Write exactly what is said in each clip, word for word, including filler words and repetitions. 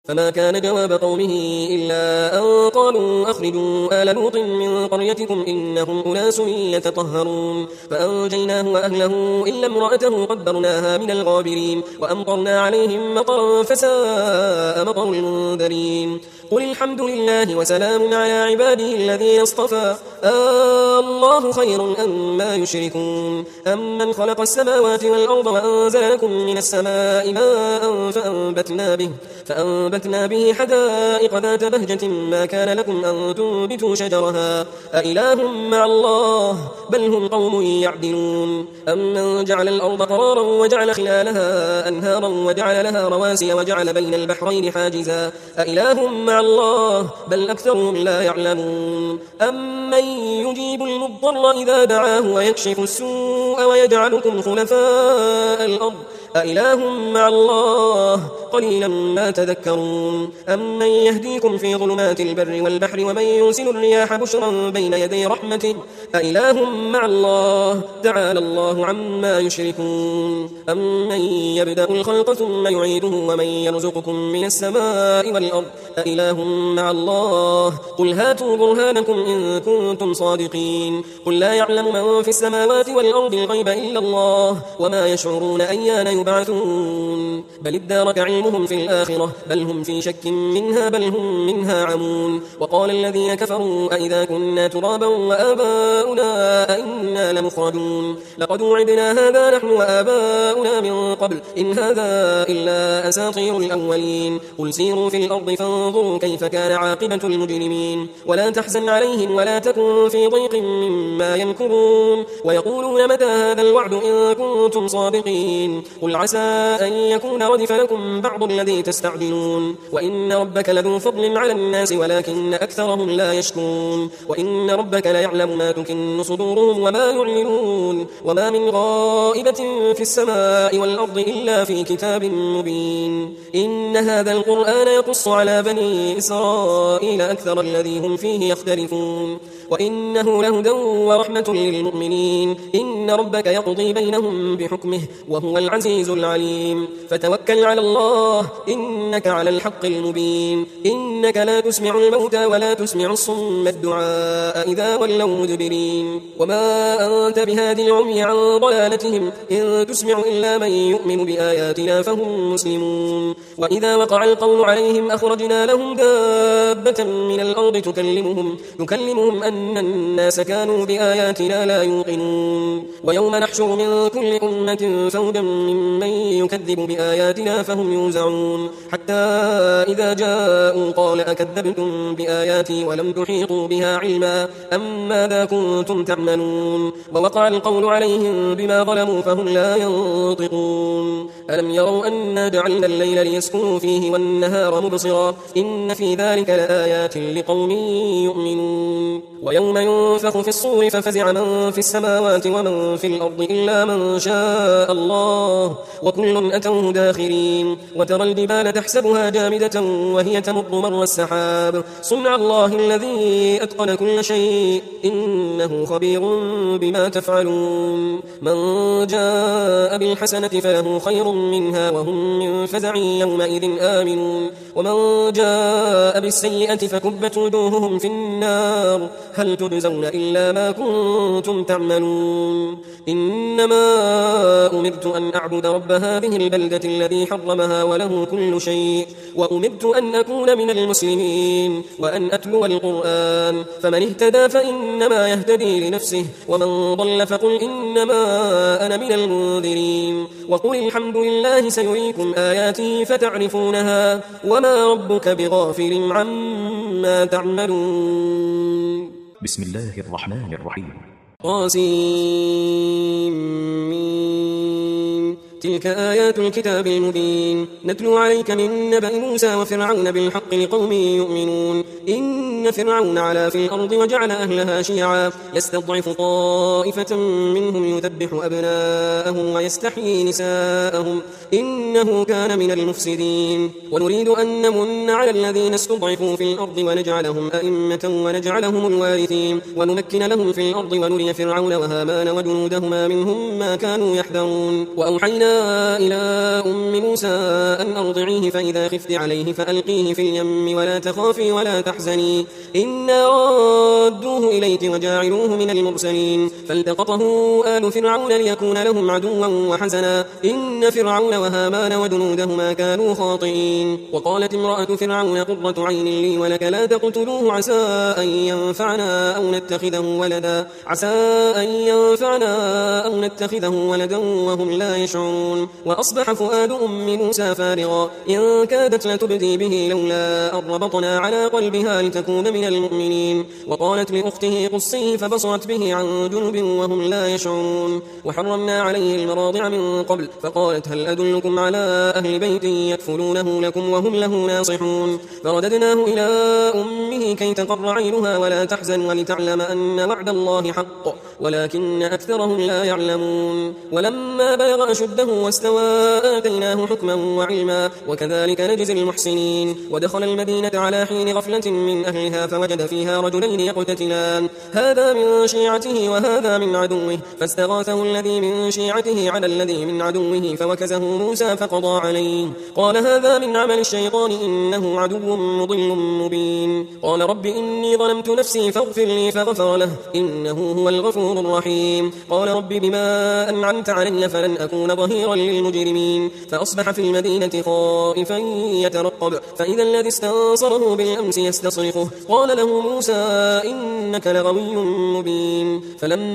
فما كان جواب قومه إلا أن قالوا أخرجوا آل لوط من قريتكم إنهم أناس يتطهرون فأنجيناه وأهله إلا امرأته قدرناها من الغابرين وأمطرنا عليهم مطرا فساء مطر المنذرين قل الحمد لله وسلام على عباده الذين اصطفى آه الله خير أما يشركون أمن خلق السماوات والأرض وأنزل لكم من السماء ماء فأنبتنا به فأنبتنا به حدائق ذات بهجة ما كان لكم أن تنبتوا شجرها أإله مع الله بل هم قوم يعدلون أمن جعل الأرض قرارا وجعل خلالها أنهارا وجعل لها رواسي وجعل بين البحرين حاجزا أإله مع الله بل أكثرهم لا يعلمون أمن يجيب المضطر إذا دعاه ويكشف السوء ويجعلكم خلفاء الأرض أإله مع الله قليلا ما تذكرون أمن يهديكم في ظلمات البر والبحر ومن يرسل الرياح بشرا بين يدي رحمته أإله مع الله تعالى الله عما يشركون أمن يبدأ الخلق ثم يعيده ومن يرزقكم من السماء والأرض أإله مع الله قل هاتوا برهانكم إن كنتم صادقين قل لا يعلم من في السماوات والأرض الغيب إلا الله وما يشعرون أيان يبعثون بل ادارك علمهم في الآخرة بل هم في شك منها بل هم منها عمون وقال الذين كفروا أئذا كنا ترابا وآباؤنا أئنا لمخرجون لقد وعدنا هذا نحن وآباؤنا من قبل إن هذا إلا أساطير الأولين قل سيروا في الأرض فانظروا كيف كان عاقبة المجرمين ولا تحزن عليهم ولا تكن في ضيق مما يمكرون ويقولون متى هذا الوعد إن كنتم صادقين قل عسى أن يكون ردف لكم بعض الذي تستعجلون وإن ربك لذو فضل على الناس ولكن أكثرهم لا يشكرون وإن ربك ليعلم ما تكن صدورهم وما يعلنون وما من غائبة في السماء والأرض إلا في كتاب مبين إن هذا القرآن يقص على بني إسرائيل أكثر الذي هم فيه يختلفون وإنه لهدى ورحمة للمؤمنين إن ربك يقضي بينهم بحكمه وهو العزيز العليم فتوكل على الله إنك على الحق المبين إنك لا تسمع الموتى ولا تسمع الصم الدعاء إذا ولوا مدبرين وما أنت بهادي العمي عن ضلالتهم إن تسمع إلا من يؤمن بآياتنا فهم مسلمون وإذا وقع القول عليهم أخرجنا لهم دابة من الأرض تكلمهم, تكلمهم أن الناس كانوا بآياتنا لا يوقنون ويوم نحشر من كل أمة فوجا ممن يكذب بآياتنا فهم يوزعون حتى إذا جاءوا قال أكذبتم بآياتي ولم تحيطوا بها علما أم ماذا كنتم تعملون ووقع القول عليهم بما ظلموا فهم لا ينطقون ألم يروا أنا جعلنا الليل ليسكنوا فيه والنهار مبصرا إن في ذلك لآيات لقوم يؤمنون ويوم ينفخ في الصور ففزع من في السماوات ومن في الأرض إلا من شاء الله وكل أتوه داخرين وترى الجبال تحسبها جامدة وهي تمر مر السحاب صنع الله الذي أتقن كل شيء إنه خبير بما تفعلون من جاء بالحسنة فله خير منها وهم من فزع يومئذ آمنون ومن جاء بالسيئة فكبت وجوههم في النار هل تجزون إلا ما كنتم تعملون إنما أمرت أن أعبد رب هذه البلدة الذي حرمها وله كل شيء وأمرت أن أكون من المسلمين وأن أتلو القرآن فمن اهتدى فإنما يهتدي لنفسه ومن ضل فقل إنما أنا من المنذرين وقل الحمد لله سيريكم آياته فتعرفونها وما ربك بغافل عما تعملون بسم الله الرحمن الرحيم قاسم تلك آيات الكتاب المبين نتلو عليك من نبأ موسى وفرعون بالحق لقوم يؤمنون إن فرعون علا في الأرض وجعل أهلها شيعا يستضعف طائفة منهم يذبح أبناءهم ويستحيي نساءهم إنه كان من المفسدين ونريد أن نمن على الذين استضعفوا في الأرض ونجعلهم أئمة ونجعلهم الوارثين ونمكن لهم في الأرض ونري فرعون وهامان وجنودهما منهم ما كانوا يحذرون وأوحينا وأوحينا إلى أم موسى أن أرضعيه فإذا خفت عليه فألقيه في اليم ولا تخافي ولا تحزني إنا رادوه إليك وجاعلوه من المرسلين فالتقطه آل فرعون ليكون لهم عدوا وحزنا إن فرعون وهامان وجنودهما كانوا خاطئين. وقالت امرأة فرعون قرة عين لي ولك لا تقتلوه عسى أن ينفعنا أو نتخذه ولدا عسى أن ينفعنا أو نتخذه ولدا وهم لا يشعرون. وأصبح فؤاد أم موسى فارغا إن كادت لتبدي به لولا أن ربطنا على قلبها لتكون من المؤمنين. وقالت لأخته قصيه فبصرت به عن جنب وهم لا يشعرون. وحرمنا عليه المراضع من قبل فقالت هل أدلكم على أهل بيت يكفلونه لكم وهم له ناصحون. فرددناه إلى أمه كي تقر عينها ولا تحزن ولتعلم أن وعد الله حق ولكن أكثرهم لا يعلمون. ولما بلغ أشده واستوى آتيناه حكما وعلما وكذلك نجزي المحسنين. ودخل المدينة على حين غفلة من أهلها فوجد فيها رجلين يقتتلان هذا من شيعته وهذا من عدوه فاستغاثه الذي من شيعته على الذي من عدوه فوكزه موسى فقضى عليه قال هذا من عمل الشيطان إنه عدو مضل مبين. قال رب إني ظلمت نفسي فاغفر لي فغفر له إنه هو الغفور الرحيم. قال رب بما أنعمت علي فلن أكون ظهيرا للمجرمين. فأصبح في المدينة خائفا يترقب فإذا الذي استنصره بالأمس يستصرخه قال له موسى إنك لغوي مبين.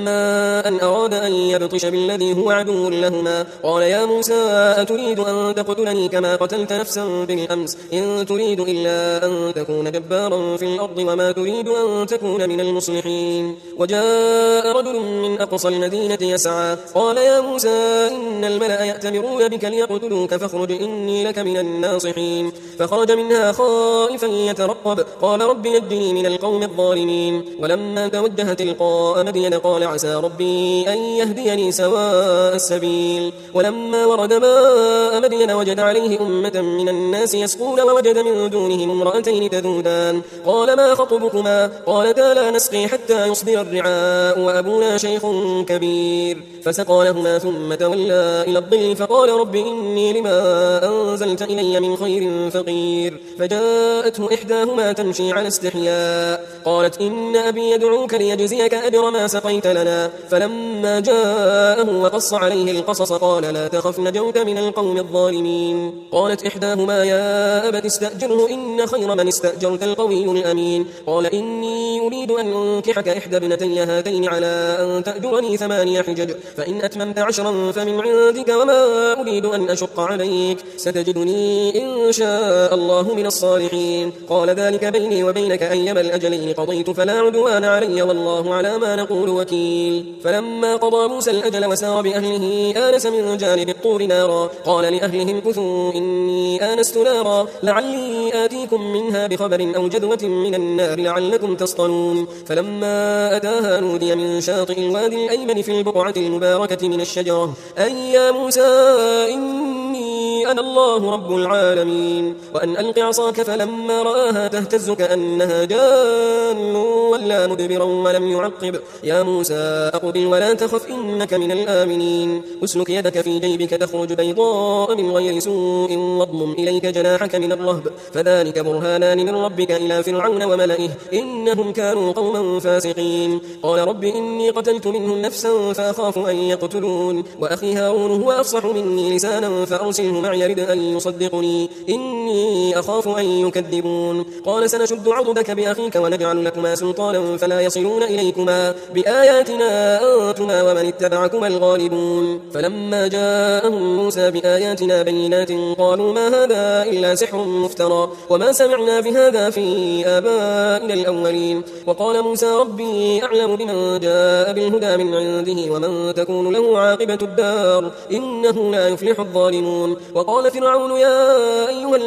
فلما أن أراد أن يبطش بالذي هو عدو لهما قال يا موسى أتريد أن تقتلني كما قتلت نفسا بالأمس إن تريد إلا أن تكون جبارا في الأرض وما تريد أن تكون من المصلحين. وجاء رجل من أقصى المدينة يسعى قال يا موسى إن الملأ يأتمرون بك ليقتلوك فاخرج إني لك من الناصحين. فخرج منها خائفا يترقب قال رب نجني من القوم الظالمين. ولما توجه تلقاء مدين قال عسى ربي أن يهديني سواء السبيل. ولما ورد ماء مدين وجد عليه أمة من الناس يسقون ووجد من دونهم امرأتين تذودان قال ما خطبكما قالتا لا نسقي حتى يصدر الرعاء وأبونا شيخ كبير. فسقى لهما ثم تولى إلى الظل فقال رب إني لما أنزلت إلي من خير فقير. فجاءته إحداهما تمشي على استحياء قالت إن أبي يدعوك ليجزيك أجر ما سقيت لنا. فلما جاءه وقص عليه القصص قال لا تخف نجوت من القوم الظالمين. قالت إحداهما يا أبت استأجره إن خير من استأجرت القوي الأمين. قال إني أريد أن أنكحك إحدى ابنتي هاتين على أن تأجرني ثمانية حجج فإن أتممت عشرا فمن عندك وما أريد أن أشق عليك ستجدني إن شاء الله من الصالحين. قال ذلك بيني وبينك أيما الأجلين قضيت فلا عدوان علي والله على ما نقول وكيل. فلما قضى موسى الأجل وسار بأهله آنس من جانب الطور نارا قال لأهلهم كثوا إني آنست نارا لعلي آتيكم منها بخبر أو جذوة من النار لعلكم تصطلون. فلما أتاها نودي من شاطئ الوادي الأيمن في البقعة المباركة من الشجرة أي يا موسى إني أنا الله رب العالمين وأن ألق عصاك فلما رآها تهتز كأنها جان ولا مدبرا ولم يعقب يا موسى أقبل ولا تخف إنك من الآمنين. أسلك يدك في جيبك تخرج بيضاء من غير سوء واضمم إليك جناحك من الرهب فذلك برهانان من ربك إلى فرعون وملئه إنهم كانوا قوما فاسقين. قال رب إني قتلت منهم نفسا فأخاف أن يقتلون وأخي هارون هو أفصح مني لسانا فأرسله معي يرد أن يصدقني إني أخاف أن يكذبون. قال سنشد عضدك بأخيك ونجعل لكما سلطانا فلا يصلون إليكما بآياتنا أنتما ومن اتبعكما الغالبون. فلما جاءهم موسى بآياتنا بينات قالوا ما هذا إلا سحر مفترى وما سمعنا بهذا في آبائنا الأولين. وقال موسى ربي أعلم بمن جاء بالهدى من عنده ومن تكون له عاقبة الدار إنه لا يفلح الظالمون. وقال فرعون يا أيها الملأ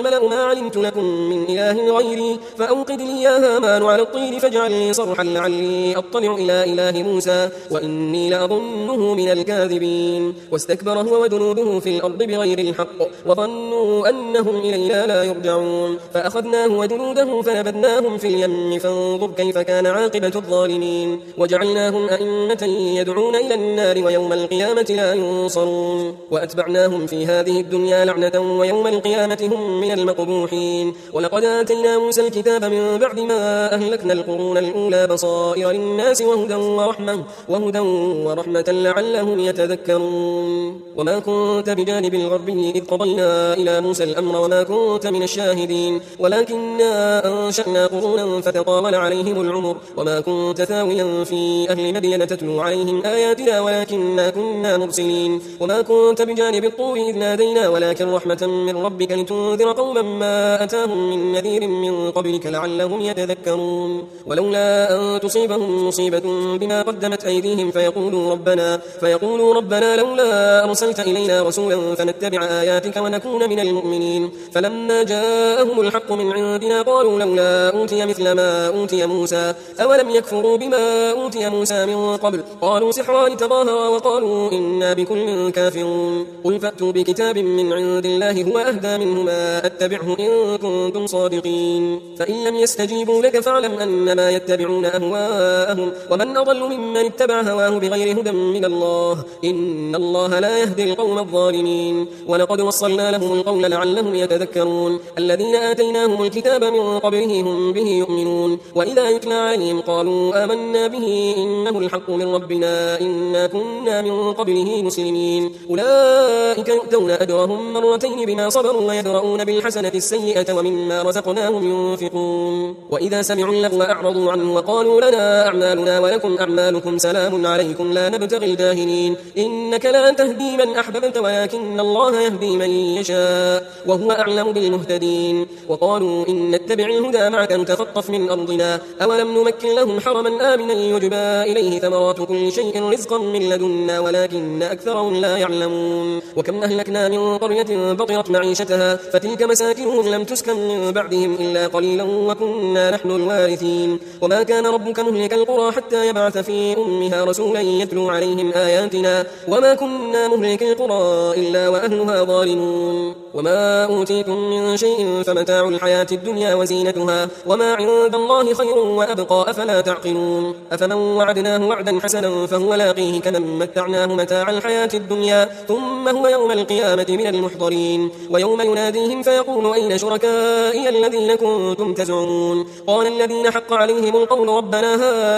الملأ ما علمت لكم من إله غيري فأوقد لي يا هامان على الطين فاجعل لي صرحا لعلي أطلع إلى إله موسى وإني لأظنه من الكاذبين. واستكبر هو وجنوده في الأرض بغير الحق وظنوا أنهم إلينا لا يرجعون فأخذناه وجنوده فنبذناهم في اليم فانظر كيف كان عاقبة الظالمين. وجعلناهم أئمة يدعون إلى النار ويوم القيامة لا ينصرون. وأتبعناهم في هذه الدنيا لعنة ويوم القيامة هم من المقبوحين. ولقد آتينا موسى الكتاب من بعد ما أهلكنا القرون الأولى بصائر للناس وهدى ورحمة, وهدى ورحمة لعلهم يتذكرون. وما كنت بجانب الغربي إذ قضينا إلى موسى الأمر وما كنت من الشاهدين ولكننا أنشأنا قرونا فتطاول عليهم العمر وما كنت ثاويا في أهل مدين تتلو عليهم آياتنا ولكننا كنا مرسلين. وما كنت بجانب الطور إذ نادينا ولكن رحمة من ربك لتنذر قوما ما أتاهم من نذير من قبلك لعلهم يتذكرون. ولولا أن تصيبهم مصيبة بما قدمت أيديهم فيقولوا ربنا, فيقولوا ربنا لولا أرسلت إلينا رسولا فنتبع آياتك ونكون من المؤمنين. فلما جاءهم الحق من عندنا قالوا لولا أوتي مثل ما أوتي موسى أولم يكفروا بما أوتي موسى من قبل قالوا سحران تظاهرا وقالوا إنا بكل كافرون. قل فأتوا بكتاب من عند الله هو أهدى منهما أتبعه إن كنتم صادقين. فإن لم يستجيبوا لك فاعلم أنما يتبعون أهواءهم ومن أضل ممن اتبع هواه بغير هدى من الله إن الله لا يهدي القوم الظالمين. ولقد وصلنا لهم القول لعلهم يتذكرون. الذين آتيناهم الكتاب من قبله هم به يؤمنون وإذا يتلى عليهم قالوا آمنا به إنه الحق من ربنا إنا كنا من قبله مسلمين. أولئك يؤتون أجرهم مرتين بما صبروا ويدرؤون بالحسنة السيئة ومما رزقناهم ينفقون. وإذا سمعوا اللغو أعرضوا عنه وقالوا لنا أعمالنا ولكم أعمالكم سلام عليكم لا نبتغي الجاهلين إنك لا تهدي من أحببت ولكن الله يهدي من يشاء وهو أعلم بالمهتدين. وقالوا إن نتبع الهدى معك نتخطف من أرضنا أولم نمكن لهم حرما آمنا يجبى إليه ثمرات كل شيء رزقا من لدنا ولكن أكثرهم لا يعلمون. وكم أهلكنا من قرية بطرت معيشتها فتلك مساكنهم لم تسكن من بعدهم إلا قليلا وكنا نحن الوارثين. وما كان ربك مهلك القرى حتى يبعث في أمها رسولا يتلو عليهم آياتنا وما كنا مهلك القرى إلا وأهلها ظالمون. وما أوتيتم من شيء فمتاع الحياة الدنيا وزينتها وما عند الله خير وأبقى أفلا تعقلون. أفمن وعدناه وعدا حسنا فهو لاقيه كمن متعناه متاع الحياة الدنيا ثم هو يوم القيامة من المحضرين. ويوم يناديهم فيقول أين شركائي الذين كنتم تزعمون قال الذين حق عليهم القول ربنا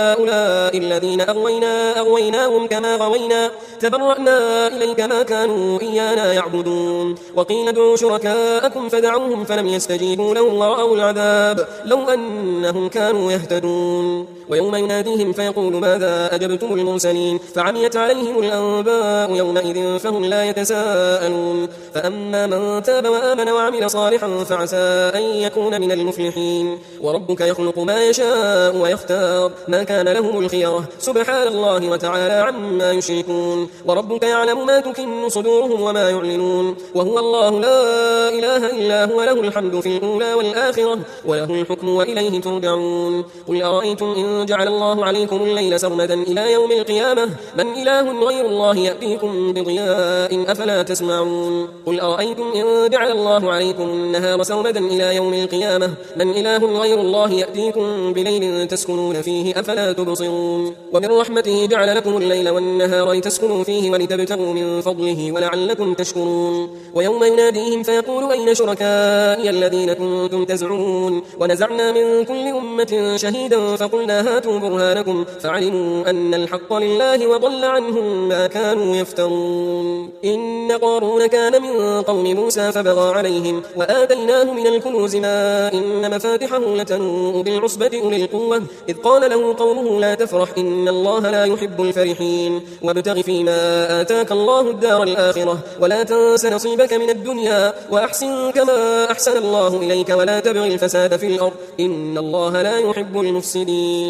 هؤلاء الذين أغوينا أغويناهم كما غوينا تبرأنا إليك ما كانوا إيانا يعبدون. وقيل ادعوا شركاءكم فدعوهم فلم يستجيبوا لهم ورأوا العذاب لو أنهم كانوا يهتدون. ويوم يناديهم فيقول ماذا أجبتم المرسلين فعميت عليهم الأنباء يومئذ فهم لا يتساءلون. فأما من تاب وآمن وعمل صالحا فعسى أن يكون من المفلحين. وربك يخلق ما يشاء ويختار ما كان لهم الخيرة سبحان الله وتعالى عما يشركون. وربك يعلم ما تكن صدورهم وما يعلنون وهو الله لا إله إلا هو له الحمد في الأولى والآخرة وله الحكم وإليه ترجعون. قل أرأيتم إن جعل الله عليكم الليل سرمدا إلى يوم القيامة من إله غير الله يأتيكم بضياء أفلا تسمعون. قل أرأيتم إن جعل الله عليكم النهار سرمدا إلى يوم القيامة من إله غير الله يأتيكم بليل تسكنون فيه أفلا تبصرون. ومن رحمته جعل لكم الليل والنهار لتسكنوا فيه ولتبتغوا من فضله ولعلكم تشكرون. ويوم يناديهم فيقول أين شركائي الذين كنتم تزعمون ونزعنا من كل أمة شهيدا فقلنا هاتوا برهانكم فعلموا أن الحق لله وضل عنهم ما كانوا يفترون. إن قارون كان من قوم موسى فبغى عليهم وآتيناه من الكنوز ما إن مفاتحه لتنوء بالعصبة أولي القوة إذ قال له قومه لا تفرح إن الله لا يحب الفرحين. وابتغ فيما آتاك الله الدار الآخرة ولا تنس نصيبك من الدنيا وأحسن كما أحسن الله إليك ولا تبغ الفساد في الأرض إن الله لا يحب المفسدين.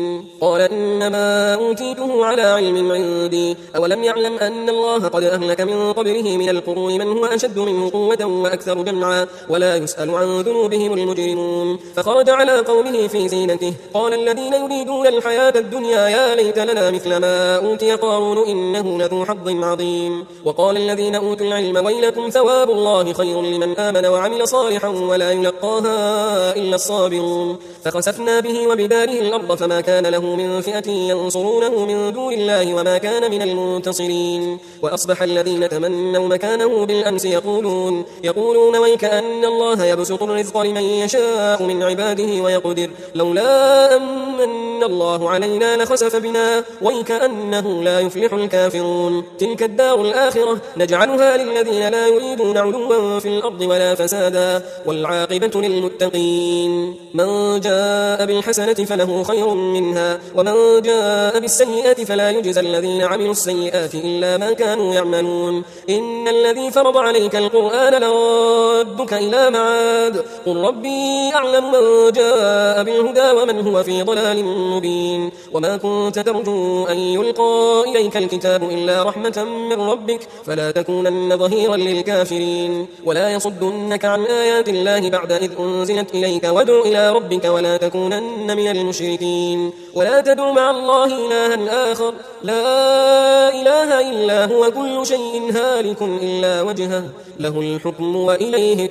المرسلين قال إنما أوتيته على علم عندي أولم يعلم أن الله قد أهلك من قبله من القرون من هو أشد منه قوة وأكثر جمعا ولا يسأل عن ذنوبهم المجرمون فخرج على قومه في زينته قال الذين يريدون الحياة الدنيا يا ليت لنا مثل ما أوتي قارون إنه لذو حظ عظيم وقال الذين أوتوا العلم ويلكم ثواب الله خير لمن آمن وعمل صالحا ولا يلقاها إلا الصابرون فخسفنا به وبداره الأرض فما كان له من فئة ينصرونه من دون الله وما كان من المنتصرين وأصبح الذين تمنوا مكانه بالأمس يقولون يقولون ويك أن الله يبسط الرزق لمن يشاء من عباده ويقدر لولا أمن الله علينا لخسف بنا ويك أنه لا يفلح الكافرون تلك الدار الآخرة نجعلها للذين لا يريدون علوا في الأرض ولا فسادا والعاقبة للمتقين من جاء بالحسنة فله خير منها ومن جاء بالسيئة فلا يجزى الذين عملوا السيئات إلا ما كانوا يعملون إن الذي فرض عليك القرآن لردك إلى معاد قل ربي أعلم من جاء بالهدى ومن هو في ضلال مبين وما كنت ترجو أن يلقى إليك الكتاب إلا رحمة من ربك فلا تكونن ظهيرا للكافرين ولا يصدنك عن آيات الله بعد إذ أنزلت إليك وادع إلى ربك ولا تكونن من المشركين ولا تدع مع الله إلها آخر لا إله إلا هو كل شيء هالك إلا وجهه له الحكم وإليه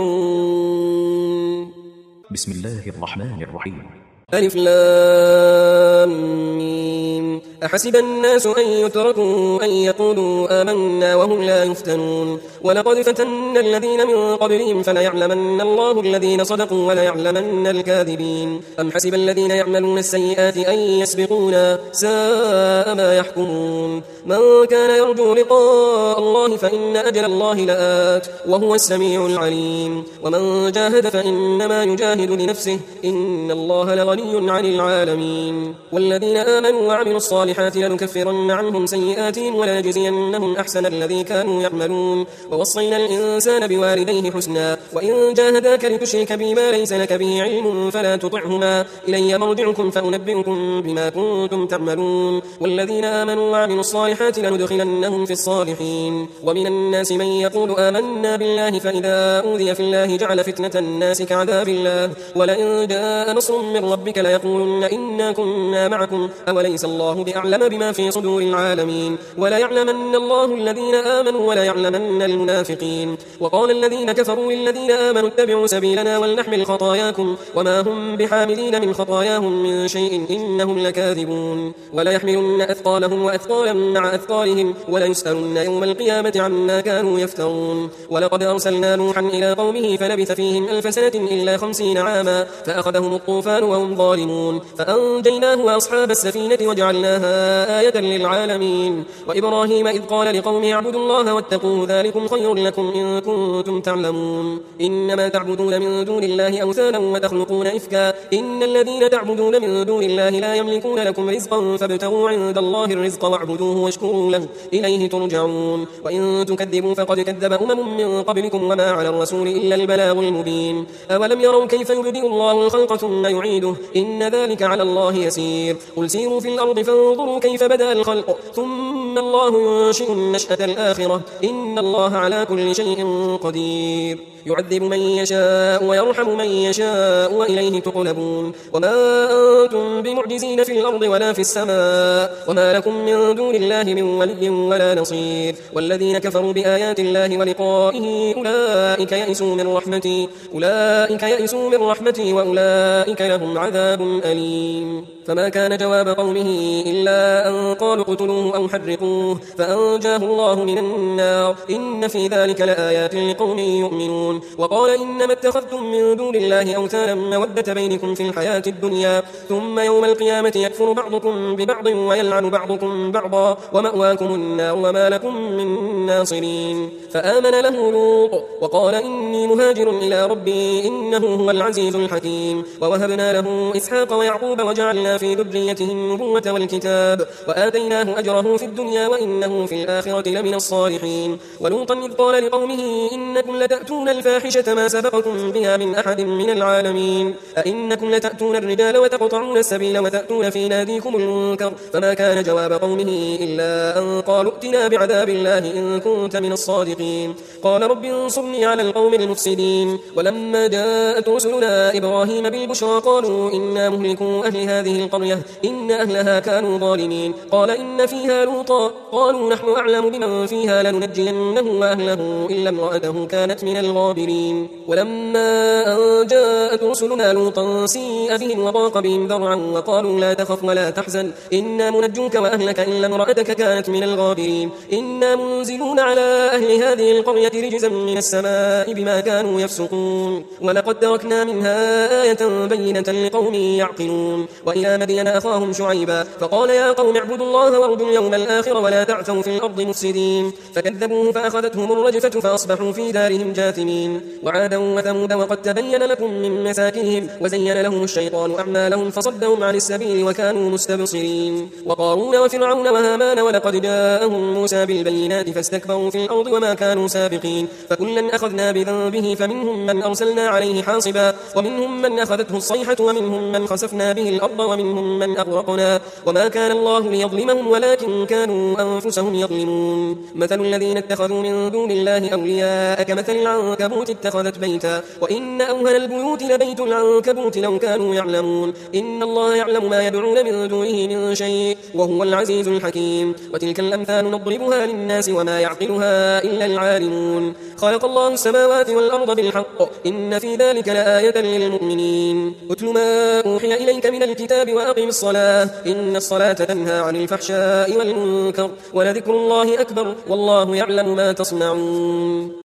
ترجعون بسم الله الرحمن الرحيم ألف لام ميم أحسب الناس أن يتركوا أن يقولوا آمنا وهم لا يفتنون ولقد فتنا الذين من قبلهم فليعلمن الله الذين صدقوا وليعلمن الكاذبين أم حسب الذين يعملون السيئات أن يسبقونا ساء ما يحكمون من كان يرجو لقاء الله فإن أجل الله لآت وهو السميع العليم ومن جاهد فإنما يجاهد لنفسه إن الله لغني عن العالمين والذين آمنوا وعملوا الصالحات لنكفرن عنهم سيئاتهم ولنجزينهم أحسن الذي كانوا يعملون ووصينا الإنسان بوالديه حسنا وإن جاهداك لتشرك بي ما ليس لك به علم فلا تطعهما إلي مرجعكم فأنبئكم بما كنتم تعملون والذين آمنوا وعملوا الصالحات لندخلنهم في الصالحين ومن الناس من يقول آمنا بالله فإذا أوذي في الله جعل فتنة الناس كعذاب الله ولئن جاء نصر من ربك ليقولن إنا كنا معكم أوليس الله بأعلم بما في صدور العالمين ولا يعلمن الله الذين آمنوا ولا يعلمن المنافقين وقال الذين كفروا للذين آمنوا اتبعوا سبيلنا ولنحمل خطاياكم وما هم بحاملين من خطاياهم من شيء إنهم لكاذبون ولا يحملن أثقالهم وأثقالا مع أثقالهم ولا يسألن يوم القيامة عما كانوا يفترون ولقد أرسلنا نوحا إلى قومه فلبث فيهم ألف سنة إلا خمسين عاما فأخذهم الطوفان وهم ظالمون فأنجيناه وأصحاب السفينة وجعلناها آية للعالمين وإبراهيم إذ قال لقومه اعبدوا الله واتقوه ذلكم خير لكم إن كنتم تعلمون إنما تعبدون من دون الله أوثانا وتخلقون إفكا إن الذين تعبدون من دون الله لا يملكون لكم رزقا فابتغوا عند الله الرزق واعبدوه واشكروا له إليه ترجعون وإن تكذبوا فقد كذب أمم من قبلكم وما على الرسول إلا البلاغ المبين أولم يروا كيف يبدئ الله الخلق ثم يعيده إن ذلك على الله يسير قل سيروا في الأرض فانظروا كيف بدأ الخلق ثم الله ينشئ النشأة الآخرة إن الله على كل شيء قدير يعذب من يشاء ويرحم من يشاء وإليه تقلبون وما أنتم بمعجزين في الأرض ولا في السماء وما لكم من دون الله من ولي ولا نصير والذين كفروا بآيات الله ولقائه أولئك يئسوا من رحمتي أولئك يئسوا من رحمتي وأولئك لهم عذاب أليم فما كان جواب قومه إلا أن قالوا اقتلوه أو حرقوه فأنجاه الله من النار إن في ذلك لآيات لقوم يؤمنون وقال إنما اتخذتم من دون الله أوثانا مودة بينكم في الحياة الدنيا ثم يوم القيامة يكفر بعضكم ببعض ويلعن بعضكم بعضا ومأواكم النار وما لكم من ناصرين فآمن له لوط وقال إني مهاجر إلى ربي إنه هو العزيز الحكيم ووهبنا له إسحاق ويعقوب وجعلنا في ذريته النبوة والكتاب وآتيناه أجره في الدنيا وإنه في الآخرة لمن الصالحين ولوطا إذ قال لقومه إنكم لتأتون الفاحشة ما سبقكم بها من أحد من العالمين أئنكم لتأتون الرجال وتقطعون السبيل وتأتون في ناديكم المنكر فما كان جواب قومه إلا أن قالوا ائتنا بعذاب الله إن كنت من الصادقين قال رب انصرني على القوم المفسدين ولما جاءت رسلنا إبراهيم بالبشرى قالوا إنا مهلكوا أهل هذه القرية إن أهلها كانوا ظالمين قال إن فيها لوطا قالوا نحن أعلم بمن فيها لننجينه وأهله إلا امرأته كانت من الغابرين ولما أن جاءت رسلنا لوطا سيء بهم وضاق بهم ذرعا وقالوا لا تخف ولا تحزن إنا منجوك وأهلك إلا امرأتك كانت من الغابرين إنا منزلون على أهل هذه القرية رجزا من السماء بما كانوا يفسقون ولقد تركنا منها آية بينة لقوم يعقلون وإلى مدين أخاهم شعيبا فقال يا قوم اعبدوا الله وارجوا اليوم الآخر ولا تعثوا في الأرض مفسدين فكذبوه فأخذتهم الرجفة فأصبحوا في دارهم جاثمين وعادا وثمود وقد تبين لكم من مساكنهم وزين لهم الشيطان أعمالهم فصدهم عن السبيل وكانوا مستبصرين وقارون وفرعون وهامان ولقد جاءهم موسى بالبينات فاستكبروا في الأرض وما كانوا سابقين فكلا أخذنا بذنبه فمنهم من أرسلنا عليه حاصبا ومنهم من أخذته الصيحة ومنهم من خسفنا به الأرض ومنهم من أغرقنا وما كان الله ليظلمهم ولكن كانوا أنفسهم يظلمون مثل الذين اتخذوا من دون الله أولياء كمثل العنكبوت اتخذت بيتا وإن أوهن البيوت لبيت العنكبوت لو كانوا يعلمون إن الله يعلم ما يدعون من دونه من شيء وهو العزيز الحكيم وتلك الأمثال نضربها للناس وما يعقلها إلا العالمون خلق الله السماوات والأرض بالحق إن في ذلك لآية للمؤمنين اتل ما أوحي إليك من الكتاب وأقم الصلاة إن الصلاة تنهى عن الفحشاء والمنكر ولذكر الله أكبر والله يعلم ما تصنعون